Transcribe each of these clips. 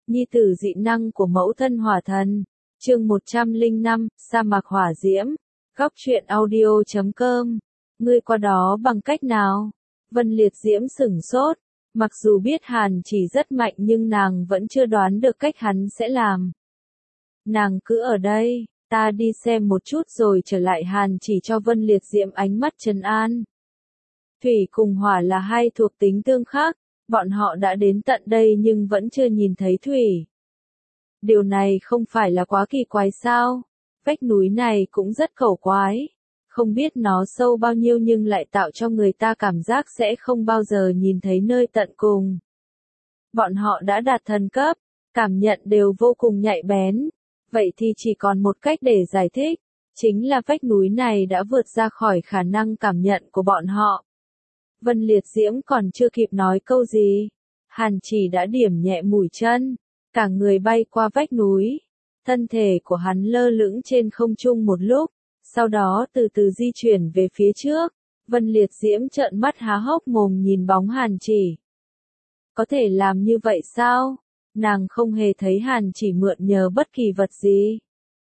Nhi tử dị năng của mẫu thân hỏa thần. Chương 105, sa mạc hỏa diễm. Góc truyện audio.com. Ngươi qua đó bằng cách nào? Vân Liệt Diễm sửng sốt. Mặc dù biết Hàn Chỉ rất mạnh nhưng nàng vẫn chưa đoán được cách hắn sẽ làm. Nàng cứ ở đây, ta đi xem một chút rồi trở lại. Hàn Chỉ cho Vân Liệt Diễm ánh mắt trấn an. Thủy cùng hỏa là hai thuộc tính tương khắc, bọn họ đã đến tận đây nhưng vẫn chưa nhìn thấy thủy. Điều này không phải là quá kỳ quái sao? Vách núi này cũng rất khẩu quái. Không biết nó sâu bao nhiêu nhưng lại tạo cho người ta cảm giác sẽ không bao giờ nhìn thấy nơi tận cùng. Bọn họ đã đạt thần cấp, cảm nhận đều vô cùng nhạy bén. Vậy thì chỉ còn một cách để giải thích, chính là vách núi này đã vượt ra khỏi khả năng cảm nhận của bọn họ. Vân Liệt Diễm còn chưa kịp nói câu gì, Hàn Chỉ đã điểm nhẹ mũi chân, cả người bay qua vách núi. Thân thể của hắn lơ lửng trên không trung một lúc, sau đó từ từ di chuyển về phía trước. Vân Liệt Diễm trợn mắt há hốc mồm nhìn bóng Hàn Chỉ. Có thể làm như vậy sao? Nàng không hề thấy Hàn Chỉ mượn nhờ bất kỳ vật gì.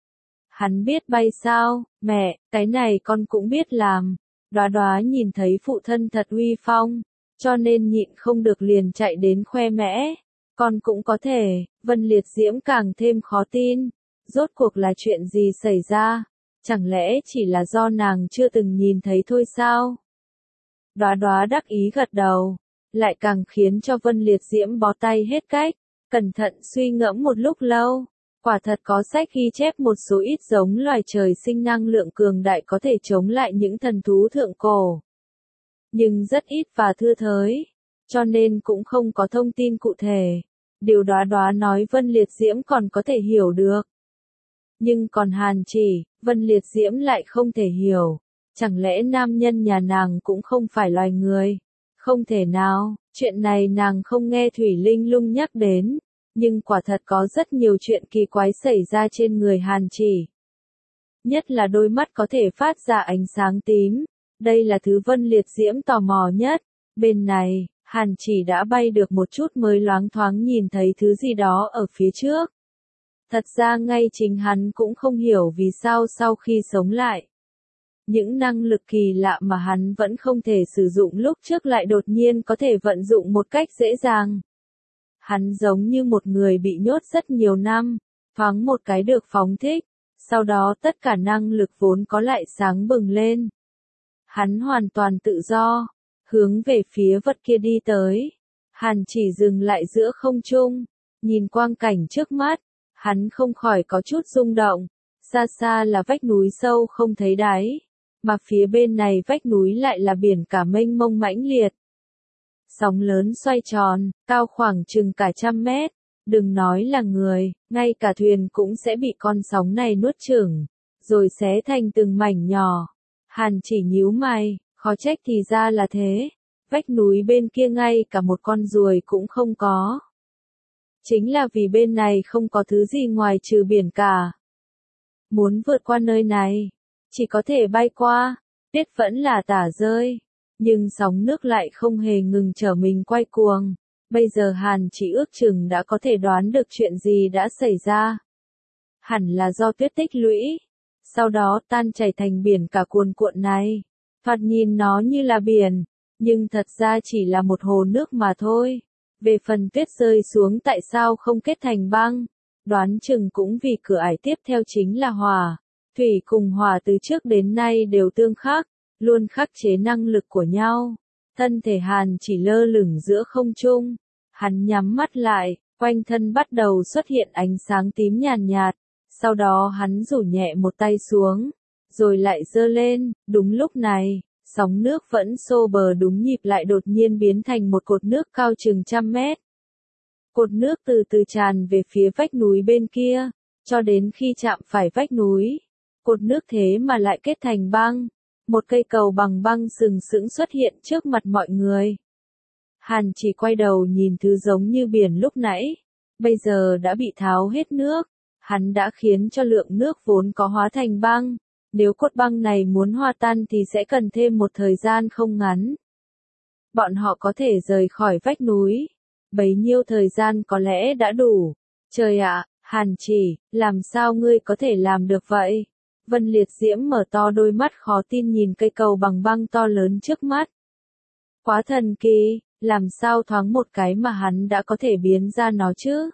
Hắn biết bay sao? Mẹ, cái này con cũng biết làm. Đoá Đoá nhìn thấy phụ thân thật uy phong, cho nên nhịn không được liền chạy đến khoe mẽ. Con cũng có thể. Vân Liệt Diễm càng thêm khó tin. Rốt cuộc là chuyện gì xảy ra? Chẳng lẽ chỉ là do nàng chưa từng nhìn thấy thôi sao? Đoá Đoá đắc ý gật đầu, lại càng khiến cho Vân Liệt Diễm bó tay hết cách. Cẩn thận suy ngẫm một lúc lâu, quả thật có sách ghi chép một số ít giống loài trời sinh năng lượng cường đại có thể chống lại những thần thú thượng cổ. Nhưng rất ít và thưa thớt, cho nên cũng không có thông tin cụ thể. Điều Đoá Đoá nói Vân Liệt Diễm còn có thể hiểu được. Nhưng còn Hàn Chỉ, Vân Liệt Diễm lại không thể hiểu. Chẳng lẽ nam nhân nhà nàng cũng không phải loài người? Không thể nào, chuyện này nàng không nghe Thủy Linh Lung nhắc đến. Nhưng quả thật có rất nhiều chuyện kỳ quái xảy ra trên người Hàn Chỉ. Nhất là đôi mắt có thể phát ra ánh sáng tím. Đây là thứ Vân Liệt Diễm tò mò nhất. Bên này, Hàn Chỉ đã bay được một chút mới loáng thoáng nhìn thấy thứ gì đó ở phía trước. Thật ra ngay chính hắn cũng không hiểu vì sao sau khi sống lại. Những năng lực kỳ lạ mà hắn vẫn không thể sử dụng lúc trước lại đột nhiên có thể vận dụng một cách dễ dàng. Hắn giống như một người bị nhốt rất nhiều năm, thoáng một cái được phóng thích, sau đó tất cả năng lực vốn có lại sáng bừng lên. Hắn hoàn toàn tự do, hướng về phía vật kia đi tới. Hàn Chỉ dừng lại giữa không trung, nhìn quang cảnh trước mắt, hắn không khỏi có chút rung động. Xa xa là vách núi sâu không thấy đáy, mà phía bên này vách núi lại là biển cả mênh mông mãnh liệt. Sóng lớn xoay tròn, cao khoảng chừng cả 100 mét, đừng nói là người, ngay cả thuyền cũng sẽ bị con sóng này nuốt chửng, rồi xé thành từng mảnh nhỏ. Hàn Chỉ nhíu mày, khó trách thì ra là thế, vách núi bên kia ngay cả một con ruồi cũng không có. Chính là vì bên này không có thứ gì ngoài trừ biển cả. Muốn vượt qua nơi này, chỉ có thể bay qua, tuyết vẫn là tả rơi. Nhưng sóng nước lại không hề ngừng chở mình quay cuồng. Bây giờ Hàn Chỉ ước chừng đã có thể đoán được chuyện gì đã xảy ra. Hẳn là do tuyết tích lũy, sau đó tan chảy thành biển cả cuồn cuộn này. Thoạt nhìn nó như là biển, nhưng thật ra chỉ là một hồ nước mà thôi. Về phần tuyết rơi xuống tại sao không kết thành băng, đoán chừng cũng vì cửa ải tiếp theo chính là hỏa. Thủy cùng hỏa từ trước đến nay đều tương khắc, luôn khắc chế năng lực của nhau. Thân thể Hàn Chỉ lơ lửng giữa không trung, hắn nhắm mắt lại, quanh thân bắt đầu xuất hiện ánh sáng tím nhàn nhạt, sau đó hắn rủ nhẹ một tay xuống, rồi lại giơ lên. Đúng lúc này, sóng nước vẫn xô bờ đúng nhịp lại đột nhiên biến thành một cột nước cao chừng 100 mét. Cột nước từ từ tràn về phía vách núi bên kia, cho đến khi chạm phải vách núi. Cột nước thế mà lại kết thành băng. Một cây cầu bằng băng sừng sững xuất hiện trước mặt mọi người. Hàn Chỉ quay đầu nhìn thứ giống như biển lúc nãy, bây giờ đã bị tháo hết nước. Hắn đã khiến cho lượng nước vốn có hóa thành băng. Nếu cột băng này muốn hòa tan thì sẽ cần thêm một thời gian không ngắn. Bọn họ có thể rời khỏi vách núi. Bấy nhiêu thời gian có lẽ đã đủ. Trời ạ, Hàn Chỉ, làm sao ngươi có thể làm được vậy? Vân Liệt Diễm mở to đôi mắt khó tin nhìn cây cầu bằng băng to lớn trước mắt. Quá thần kỳ, làm sao thoáng một cái mà hắn đã có thể biến ra nó chứ?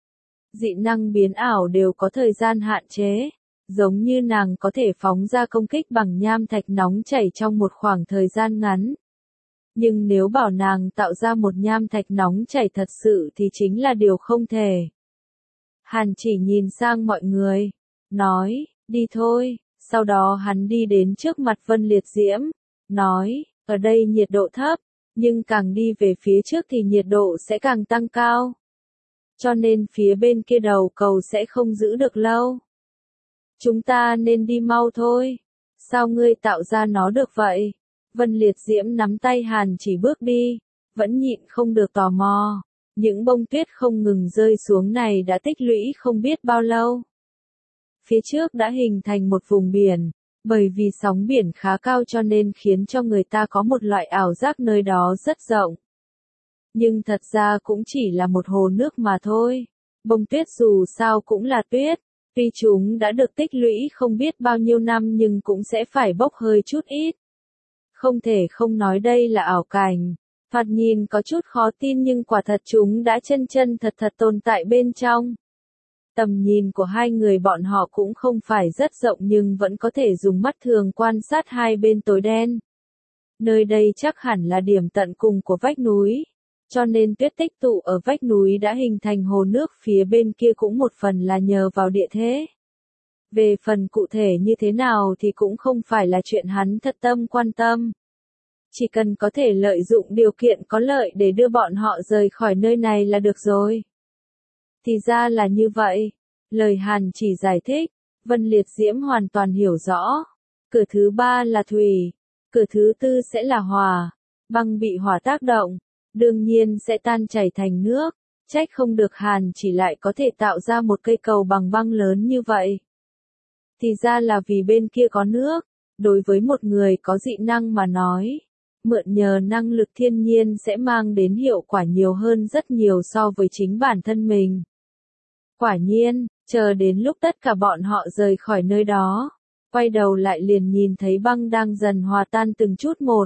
Dị năng biến ảo đều có thời gian hạn chế, giống như nàng có thể phóng ra công kích bằng nham thạch nóng chảy trong một khoảng thời gian ngắn. Nhưng nếu bảo nàng tạo ra một nham thạch nóng chảy thật sự thì chính là điều không thể. Hàn Chỉ nhìn sang mọi người, nói, đi thôi, sau đó hắn đi đến trước mặt Vân Liệt Diễm, nói, ở đây nhiệt độ thấp, nhưng càng đi về phía trước thì nhiệt độ sẽ càng tăng cao. Cho nên phía bên kia đầu cầu sẽ không giữ được lâu. Chúng ta nên đi mau thôi. Sao ngươi tạo ra nó được vậy? Vân Liệt Diễm nắm tay Hàn Chỉ bước đi, vẫn nhịn không được tò mò. Những bông tuyết không ngừng rơi xuống này đã tích lũy không biết bao lâu. Phía trước đã hình thành một vùng biển, bởi vì sóng biển khá cao cho nên khiến cho người ta có một loại ảo giác nơi đó rất rộng. Nhưng thật ra cũng chỉ là một hồ nước mà thôi. Bông tuyết dù sao cũng là tuyết, tuy chúng đã được tích lũy không biết bao nhiêu năm nhưng cũng sẽ phải bốc hơi chút ít. Không thể không nói đây là ảo cảnh. Thoạt nhìn có chút khó tin nhưng quả thật chúng đã chân chân thật thật tồn tại bên trong. Tầm nhìn của hai người bọn họ cũng không phải rất rộng nhưng vẫn có thể dùng mắt thường quan sát hai bên tối đen. Nơi đây chắc hẳn là điểm tận cùng của vách núi, cho nên tuyết tích tụ ở vách núi đã hình thành hồ nước phía bên kia cũng một phần là nhờ vào địa thế. Về phần cụ thể như thế nào thì cũng không phải là chuyện hắn thật tâm quan tâm. Chỉ cần có thể lợi dụng điều kiện có lợi để đưa bọn họ rời khỏi nơi này là được rồi. Thì ra là như vậy. Lời Hàn Chỉ giải thích, Vân Liệt Diễm hoàn toàn hiểu rõ. Cửa thứ ba là thủy, cửa thứ tư sẽ là hỏa. Băng bị hỏa tác động, đương nhiên sẽ tan chảy thành nước. Trách không được Hàn Chỉ lại có thể tạo ra một cây cầu bằng băng lớn như vậy. Thì ra là vì bên kia có nước. Đối với một người có dị năng mà nói, mượn nhờ năng lực thiên nhiên sẽ mang đến hiệu quả nhiều hơn rất nhiều so với chính bản thân mình. Quả nhiên, chờ đến lúc tất cả bọn họ rời khỏi nơi đó, quay đầu lại liền nhìn thấy băng đang dần hòa tan từng chút một.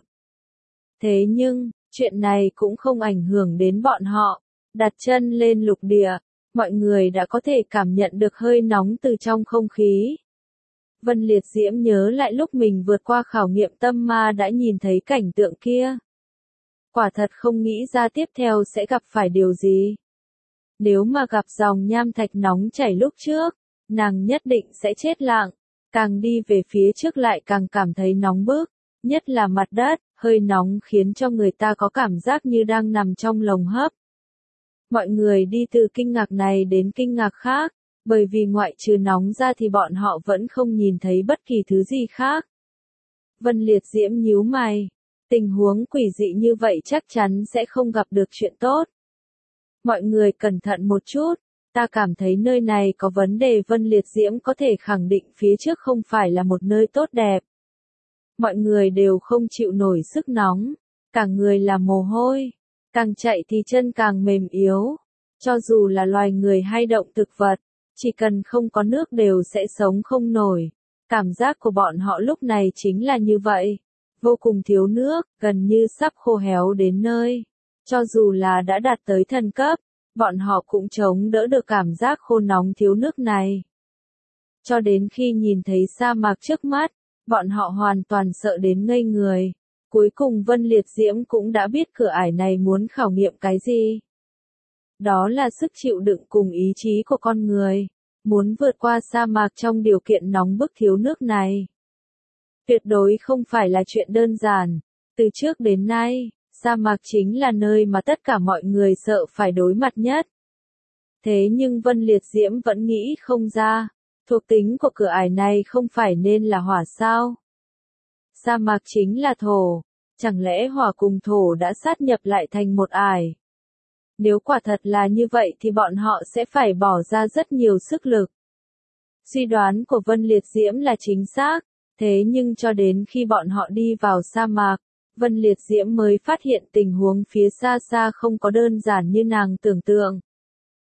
Thế nhưng, chuyện này cũng không ảnh hưởng đến bọn họ. Đặt chân lên lục địa, mọi người đã có thể cảm nhận được hơi nóng từ trong không khí. Vân Liệt Diễm nhớ lại lúc mình vượt qua khảo nghiệm tâm ma đã nhìn thấy cảnh tượng kia. Quả thật không nghĩ ra tiếp theo sẽ gặp phải điều gì. Nếu mà gặp dòng nham thạch nóng chảy lúc trước, nàng nhất định sẽ chết lặng. Càng đi về phía trước lại càng cảm thấy nóng bức, nhất là mặt đất, hơi nóng khiến cho người ta có cảm giác như đang nằm trong lồng hấp. Mọi người đi từ kinh ngạc này đến kinh ngạc khác, bởi vì ngoại trừ nóng ra thì bọn họ vẫn không nhìn thấy bất kỳ thứ gì khác. Vân Liệt Diễm nhíu mày, tình huống quỷ dị như vậy chắc chắn sẽ không gặp được chuyện tốt. Mọi người cẩn thận một chút, ta cảm thấy nơi này có vấn đề. Vân Liệt Diễm có thể khẳng định phía trước không phải là một nơi tốt đẹp. Mọi người đều không chịu nổi sức nóng, cả người là mồ hôi, càng chạy thì chân càng mềm yếu. Cho dù là loài người hay động thực vật, chỉ cần không có nước đều sẽ sống không nổi. Cảm giác của bọn họ lúc này chính là như vậy. Vô cùng thiếu nước, gần như sắp khô héo đến nơi. Cho dù là đã đạt tới thần cấp, bọn họ cũng chống đỡ được cảm giác khô nóng thiếu nước này. Cho đến khi nhìn thấy sa mạc trước mắt, bọn họ hoàn toàn sợ đến ngây người. Cuối cùng Vân Liệt Diễm cũng đã biết cửa ải này muốn khảo nghiệm cái gì. Đó là sức chịu đựng cùng ý chí của con người. Muốn vượt qua sa mạc trong điều kiện nóng bức thiếu nước này. Tuyệt đối không phải là chuyện đơn giản. Từ trước đến nay, sa mạc chính là nơi mà tất cả mọi người sợ phải đối mặt nhất. Thế nhưng Vân Liệt Diễm vẫn nghĩ không ra, thuộc tính của cửa ải này không phải nên là hỏa sao? Sa mạc chính là thổ, chẳng lẽ hỏa cùng thổ đã sát nhập lại thành một ải? Nếu quả thật là như vậy thì bọn họ sẽ phải bỏ ra rất nhiều sức lực. Suy đoán của Vân Liệt Diễm là chính xác, thế nhưng cho đến khi bọn họ đi vào sa mạc, Vân Liệt Diễm mới phát hiện tình huống phía xa xa không có đơn giản như nàng tưởng tượng.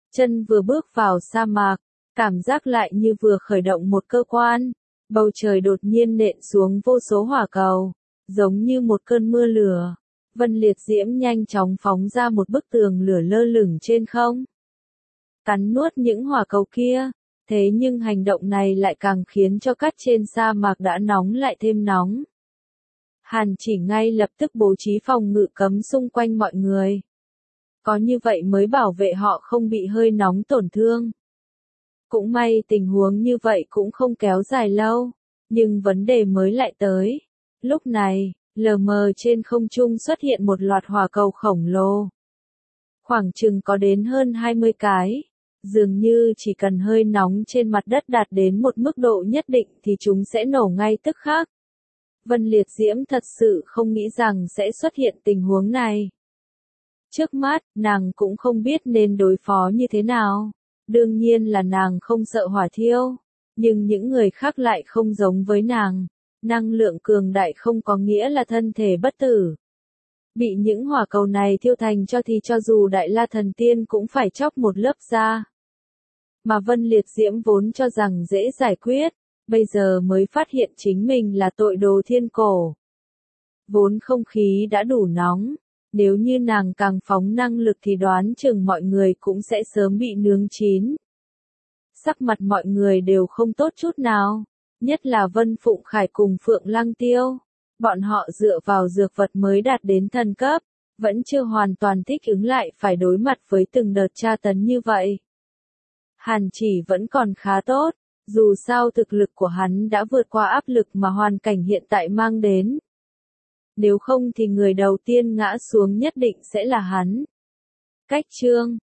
Chân vừa bước vào sa mạc, cảm giác lại như vừa khởi động một cơ quan. Bầu trời đột nhiên nện xuống vô số hỏa cầu, giống như một cơn mưa lửa. Vân Liệt Diễm nhanh chóng phóng ra một bức tường lửa lơ lửng trên không, cắn nuốt những hỏa cầu kia. Thế nhưng hành động này lại càng khiến cho cát trên sa mạc đã nóng lại thêm nóng. Hàn Chỉ ngay lập tức bố trí phòng ngự cấm xung quanh mọi người. Có như vậy mới bảo vệ họ không bị hơi nóng tổn thương. Cũng may tình huống như vậy cũng không kéo dài lâu, nhưng vấn đề mới lại tới. Lúc này, lờ mờ trên không trung xuất hiện một loạt hỏa cầu khổng lồ. Khoảng chừng có đến hơn 20 cái. Dường như chỉ cần hơi nóng trên mặt đất đạt đến một mức độ nhất định thì chúng sẽ nổ ngay tức khắc. Vân Liệt Diễm thật sự không nghĩ rằng sẽ xuất hiện tình huống này. Trước mắt, nàng cũng không biết nên đối phó như thế nào. Đương nhiên là nàng không sợ hỏa thiêu, nhưng những người khác lại không giống với nàng. Năng lượng cường đại không có nghĩa là thân thể bất tử. Bị những hỏa cầu này thiêu thành cho thì cho dù Đại La Thần Tiên cũng phải chóc một lớp da. Mà Vân Liệt Diễm vốn cho rằng dễ giải quyết, bây giờ mới phát hiện chính mình là tội đồ thiên cổ. Vốn không khí đã đủ nóng, nếu như nàng càng phóng năng lực thì đoán chừng mọi người cũng sẽ sớm bị nướng chín. Sắc mặt mọi người đều không tốt chút nào, nhất là Vân Phụng Khải cùng Phượng Lăng Tiêu. Bọn họ dựa vào dược vật mới đạt đến thần cấp, vẫn chưa hoàn toàn thích ứng lại phải đối mặt với từng đợt tra tấn như vậy. Hàn Chỉ vẫn còn khá tốt, dù sao thực lực của hắn đã vượt qua áp lực mà hoàn cảnh hiện tại mang đến. Nếu không thì người đầu tiên ngã xuống nhất định sẽ là hắn. Cách chương